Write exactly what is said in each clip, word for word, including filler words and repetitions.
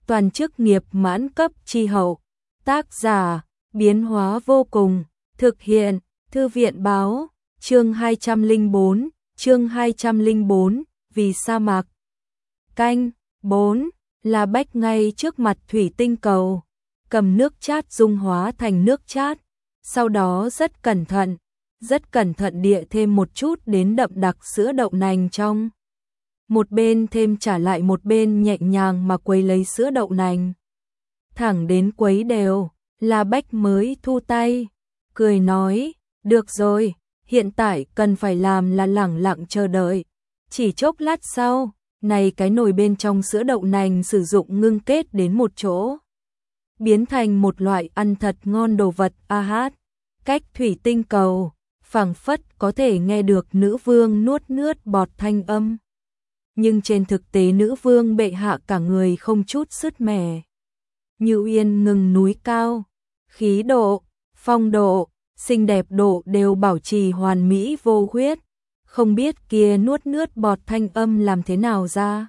toàn chức nghiệp mãn cấp chi hậu. Tác giả, biến hóa vô cùng, thực hiện, thư viện báo, chương hai trăm lẻ bốn, chương hai trăm lẻ bốn, vì sa mạc. Canh, bốn, La Bách ngay trước mặt thủy tinh cầu, cầm nước chát dung hóa thành nước chát, sau đó rất cẩn thận, rất cẩn thận địa thêm một chút đến đậm đặc sữa đậu nành trong. Một bên thêm trả lại một bên nhẹ nhàng mà quấy lấy sữa đậu nành. Thẳng đến quấy đều, La Bách mới thu tay, cười nói, được rồi, hiện tại cần phải làm là lẳng lặng chờ đợi. Chỉ chốc lát sau, này cái nồi bên trong sữa đậu nành sử dụng ngưng kết đến một chỗ, biến thành một loại ăn thật ngon đồ vật a hát. Cách thủy tinh cầu, phảng phất có thể nghe được nữ vương nuốt nước bọt thanh âm. Nhưng trên thực tế nữ vương bệ hạ cả người không chút sứt mẻ. Như yên ngừng núi cao, khí độ, phong độ, xinh đẹp độ đều bảo trì hoàn mỹ vô khuyết. Không biết kia nuốt nước bọt thanh âm làm thế nào ra.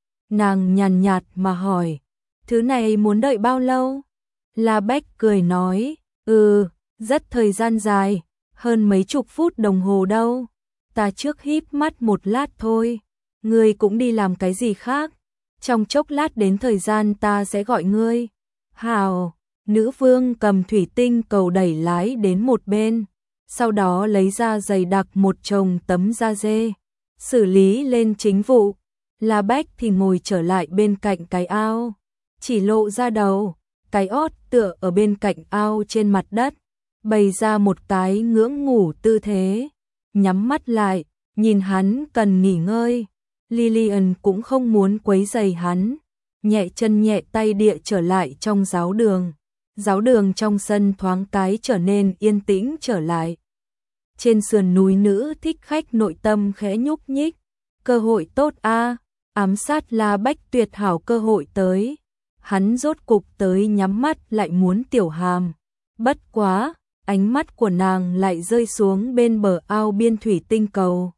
Nàng nhàn nhạt mà hỏi, thứ này muốn đợi bao lâu? La Bách cười nói, ừ, rất thời gian dài, hơn mấy chục phút đồng hồ đâu. Ta trước híp mắt một lát thôi, ngươi cũng đi làm cái gì khác. Trong chốc lát đến thời gian ta sẽ gọi ngươi. Hào, nữ vương cầm thủy tinh cầu đẩy lái đến một bên, sau đó lấy ra dày đặc một chồng tấm da dê, xử lý lên chính vụ. La Bách thì ngồi trở lại bên cạnh cái ao, chỉ lộ ra đầu, cái ót tựa ở bên cạnh ao trên mặt đất, bày ra một cái ngưỡng ngủ tư thế, nhắm mắt lại, nhìn hắn cần nghỉ ngơi. Lillian cũng không muốn quấy rầy hắn, nhẹ chân nhẹ tay địa trở lại trong giáo đường. Giáo đường trong sân thoáng cái trở nên yên tĩnh trở lại. Trên sườn núi nữ thích khách nội tâm khẽ nhúc nhích. Cơ hội tốt a, ám sát La Bách tuyệt hảo cơ hội tới. Hắn rốt cục tới nhắm mắt lại muốn tiểu hàm. Bất quá, ánh mắt của nàng lại rơi xuống bên bờ ao biên thủy tinh cầu.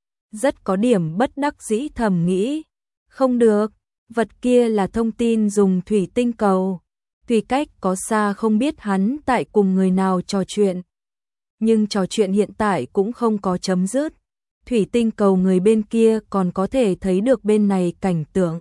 Rất có điểm bất đắc dĩ thầm nghĩ. Không được, vật kia là thông tin dùng thủy tinh cầu. Tuy cách có xa không biết hắn tại cùng người nào trò chuyện. Nhưng trò chuyện hiện tại cũng không có chấm dứt. Thủy tinh cầu người bên kia còn có thể thấy được bên này cảnh tượng.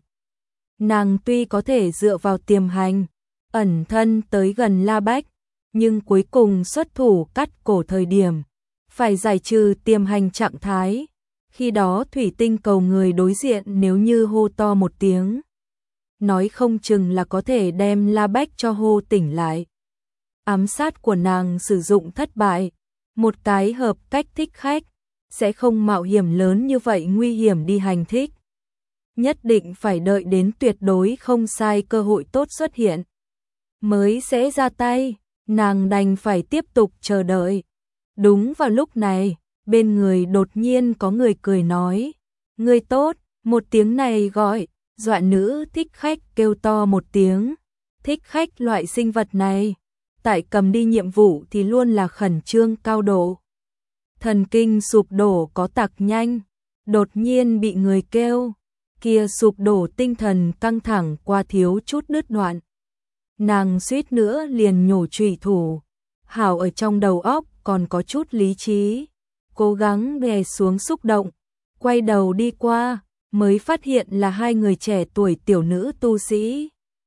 Nàng tuy có thể dựa vào tiềm hành, ẩn thân tới gần La Bách, nhưng cuối cùng xuất thủ cắt cổ thời điểm, phải giải trừ tiềm hành trạng thái. Khi đó thủy tinh cầu người đối diện nếu như hô to một tiếng, nói không chừng là có thể đem La Bách cho hô tỉnh lại. Ám sát của nàng sử dụng thất bại, một cái hợp cách thích khách, sẽ không mạo hiểm lớn như vậy nguy hiểm đi hành thích. Nhất định phải đợi đến tuyệt đối không sai cơ hội tốt xuất hiện, mới sẽ ra tay, nàng đành phải tiếp tục chờ đợi. Đúng vào lúc này, bên người đột nhiên có người cười nói, người tốt, một tiếng này gọi. Dọa nữ thích khách kêu to một tiếng. Thích khách loại sinh vật này, tại cầm đi nhiệm vụ thì luôn là khẩn trương cao độ. Thần kinh sụp đổ có tặc nhanh, đột nhiên bị người kêu, kia sụp đổ tinh thần căng thẳng qua thiếu chút đứt đoạn. Nàng suýt nữa liền nhổ chủy thủ, hảo ở trong đầu óc còn có chút lý trí, cố gắng đè xuống xúc động, quay đầu đi qua. Mới phát hiện là hai người trẻ tuổi tiểu nữ tu sĩ.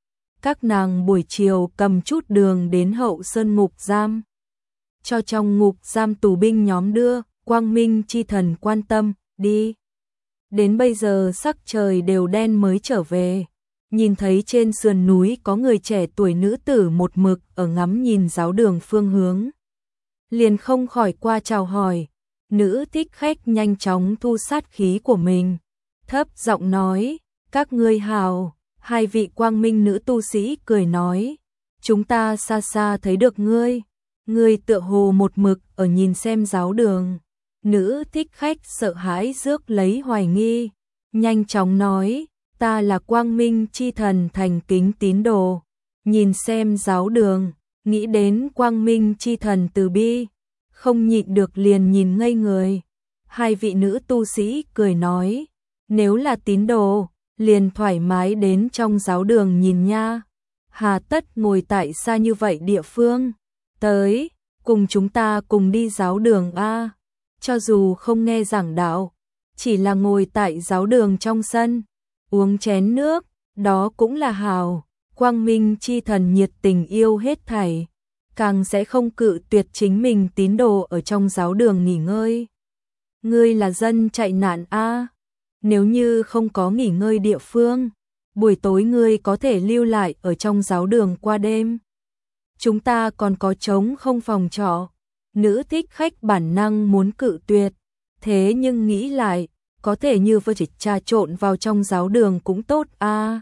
Các nàng buổi chiều cầm chút đường đến Hậu Sơn ngục giam. Cho trong ngục giam tù binh nhóm đưa, Quang Minh chi thần quan tâm, đi. Đến bây giờ sắc trời đều đen mới trở về. Nhìn thấy trên sườn núi có người trẻ tuổi nữ tử một mực ở ngắm nhìn giáo đường phương hướng. Liền không khỏi qua chào hỏi. Nữ thích khách nhanh chóng thu sát khí của mình. Thấp giọng nói, các ngươi hào. Hai vị quang minh nữ tu sĩ cười nói, chúng ta xa xa thấy được ngươi. Ngươi tựa hồ một mực ở nhìn xem giáo đường. Nữ thích khách sợ hãi rước lấy hoài nghi, nhanh chóng nói, ta là quang minh chi thần thành kính tín đồ. Nhìn xem giáo đường, nghĩ đến quang minh chi thần từ bi, không nhịn được liền nhìn ngây người. Hai vị nữ tu sĩ cười nói, nếu là tín đồ, liền thoải mái đến trong giáo đường nhìn nha. Hà tất ngồi tại xa như vậy địa phương. Tới, cùng chúng ta cùng đi giáo đường a. Cho dù không nghe giảng đạo, chỉ là ngồi tại giáo đường trong sân, uống chén nước, đó cũng là hào. Quang Minh chi thần nhiệt tình yêu hết thảy, càng sẽ không cự tuyệt chính mình tín đồ ở trong giáo đường nghỉ ngơi. Ngươi là dân chạy nạn a, nếu như không có nghỉ ngơi địa phương, buổi tối ngươi có thể lưu lại ở trong giáo đường qua đêm. Chúng ta còn có trống không phòng trọ. Nữ thích khách bản năng muốn cự tuyệt, thế nhưng nghĩ lại, có thể như vừa chỉ trà trộn vào trong giáo đường cũng tốt a.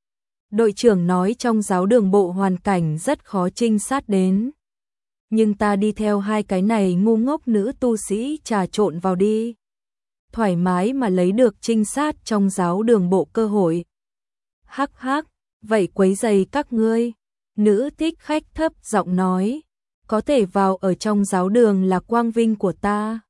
Đội trưởng nói trong giáo đường bộ hoàn cảnh rất khó trinh sát đến. Nhưng ta đi theo hai cái này ngu ngốc nữ tu sĩ trà trộn vào đi. Thoải mái mà lấy được trinh sát trong giáo đường bộ cơ hội. Hắc hắc, vậy quấy giày các ngươi. Nữ thích khách thấp giọng nói, có thể vào ở trong giáo đường là quang vinh của ta.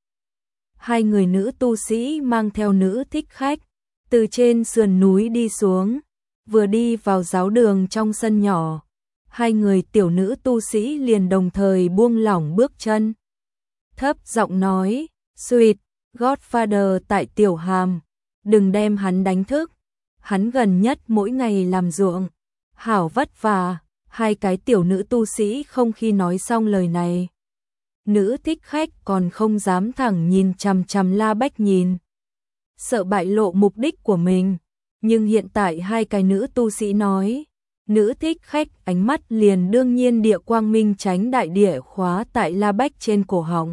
Hai người nữ tu sĩ mang theo nữ thích khách, từ trên sườn núi đi xuống, vừa đi vào giáo đường trong sân nhỏ. Hai người tiểu nữ tu sĩ liền đồng thời buông lỏng bước chân. Thấp giọng nói, Sweet, Godfather tại Tiểu Hàm, đừng đem hắn đánh thức. Hắn gần nhất mỗi ngày làm ruộng, hảo vất vả. Hai cái tiểu nữ tu sĩ không khi nói xong lời này. Nữ thích khách còn không dám thẳng nhìn chằm chằm La Bách nhìn. Sợ bại lộ mục đích của mình. Nhưng hiện tại hai cái nữ tu sĩ nói. Nữ thích khách ánh mắt liền đương nhiên địa quang minh tránh đại địa khóa tại La Bách trên cổ họng.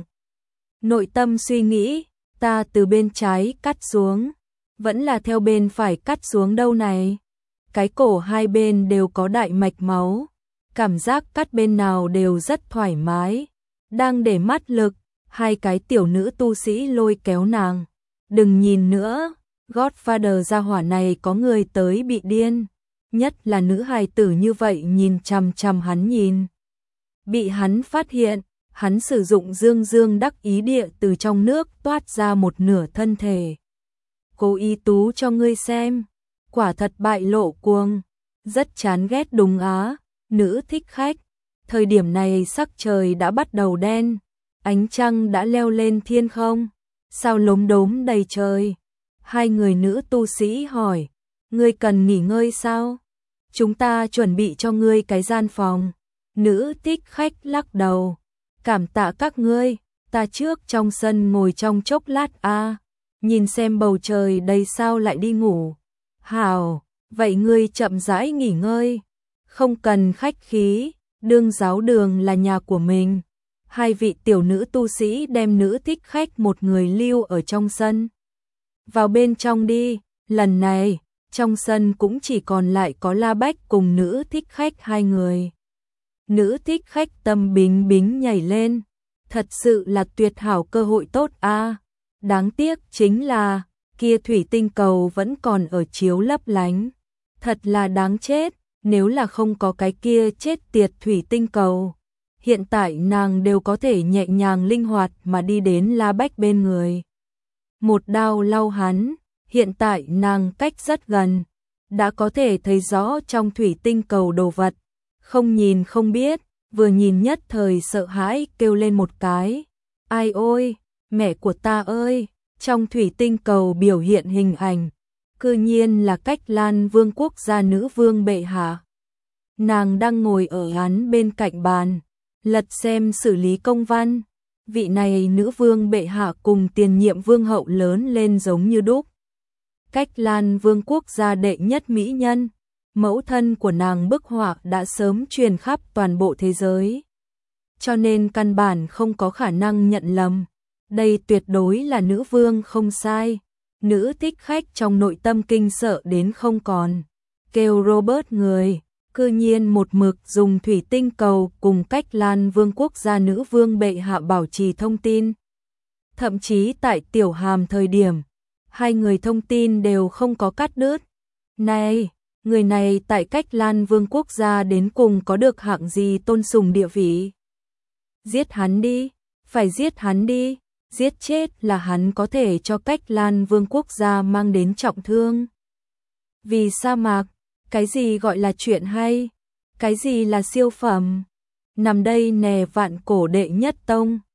Nội tâm suy nghĩ, ta từ bên trái cắt xuống, vẫn là theo bên phải cắt xuống đâu này. Cái cổ hai bên đều có đại mạch máu, cảm giác cắt bên nào đều rất thoải mái. Đang để mắt lực, hai cái tiểu nữ tu sĩ lôi kéo nàng. Đừng nhìn nữa, Godfather gia hỏa này có người tới bị điên. Nhất là nữ hài tử như vậy nhìn chằm chằm hắn nhìn. Bị hắn phát hiện, hắn sử dụng dương dương đắc ý địa từ trong nước toát ra một nửa thân thể. Cố ý tú cho ngươi xem, quả thật bại lộ cuồng, rất chán ghét đúng á. Nữ thích khách, thời điểm này sắc trời đã bắt đầu đen, ánh trăng đã leo lên thiên không, sao lốm đốm đầy trời. Hai người nữ tu sĩ hỏi, ngươi cần nghỉ ngơi sao? Chúng ta chuẩn bị cho ngươi cái gian phòng. Nữ thích khách lắc đầu, cảm tạ các ngươi, ta trước trong sân ngồi trong chốc lát a, nhìn xem bầu trời đầy sao lại đi ngủ. Hảo, vậy ngươi chậm rãi nghỉ ngơi, không cần khách khí, đương giáo đường là nhà của mình. Hai vị tiểu nữ tu sĩ đem nữ thích khách một người lưu ở trong sân. Vào bên trong đi, lần này, trong sân cũng chỉ còn lại có La Bách cùng nữ thích khách hai người. Nữ thích khách tâm bính bính nhảy lên, thật sự là tuyệt hảo cơ hội tốt a. Đáng tiếc chính là, kia thủy tinh cầu vẫn còn ở chiếu lấp lánh. Thật là đáng chết, nếu là không có cái kia chết tiệt thủy tinh cầu. Hiện tại nàng đều có thể nhẹ nhàng linh hoạt mà đi đến La Bách bên người. Một đao lau hắn, hiện tại nàng cách rất gần, đã có thể thấy rõ trong thủy tinh cầu đồ vật. Không nhìn không biết, vừa nhìn nhất thời sợ hãi kêu lên một cái. Ai ôi, mẹ của ta ơi, trong thủy tinh cầu biểu hiện hình ảnh, cư nhiên là Cách Lan Vương quốc gia nữ vương bệ hạ. Nàng đang ngồi ở án bên cạnh bàn, lật xem xử lý công văn. Vị này nữ vương bệ hạ cùng tiền nhiệm vương hậu lớn lên giống như đúc. Cách Lan Vương quốc gia đệ nhất mỹ nhân, mẫu thân của nàng bức họa đã sớm truyền khắp toàn bộ thế giới. Cho nên căn bản không có khả năng nhận lầm. Đây tuyệt đối là nữ vương không sai. Nữ thích khách trong nội tâm kinh sợ đến không còn. Kêu Robert người, cư nhiên một mực dùng thủy tinh cầu cùng Cách Lan Vương quốc gia nữ vương bệ hạ bảo trì thông tin. Thậm chí tại Tiểu Hàm thời điểm, hai người thông tin đều không có cắt đứt. Này, người này tại Cách Lan Vương quốc gia đến cùng có được hạng gì tôn sùng địa vị? Giết hắn đi, phải giết hắn đi, giết chết là hắn có thể cho Cách Lan Vương quốc gia mang đến trọng thương. Vì sa mạc, cái gì gọi là chuyện hay? Cái gì là siêu phẩm? Nằm đây nè vạn cổ đệ nhất tông.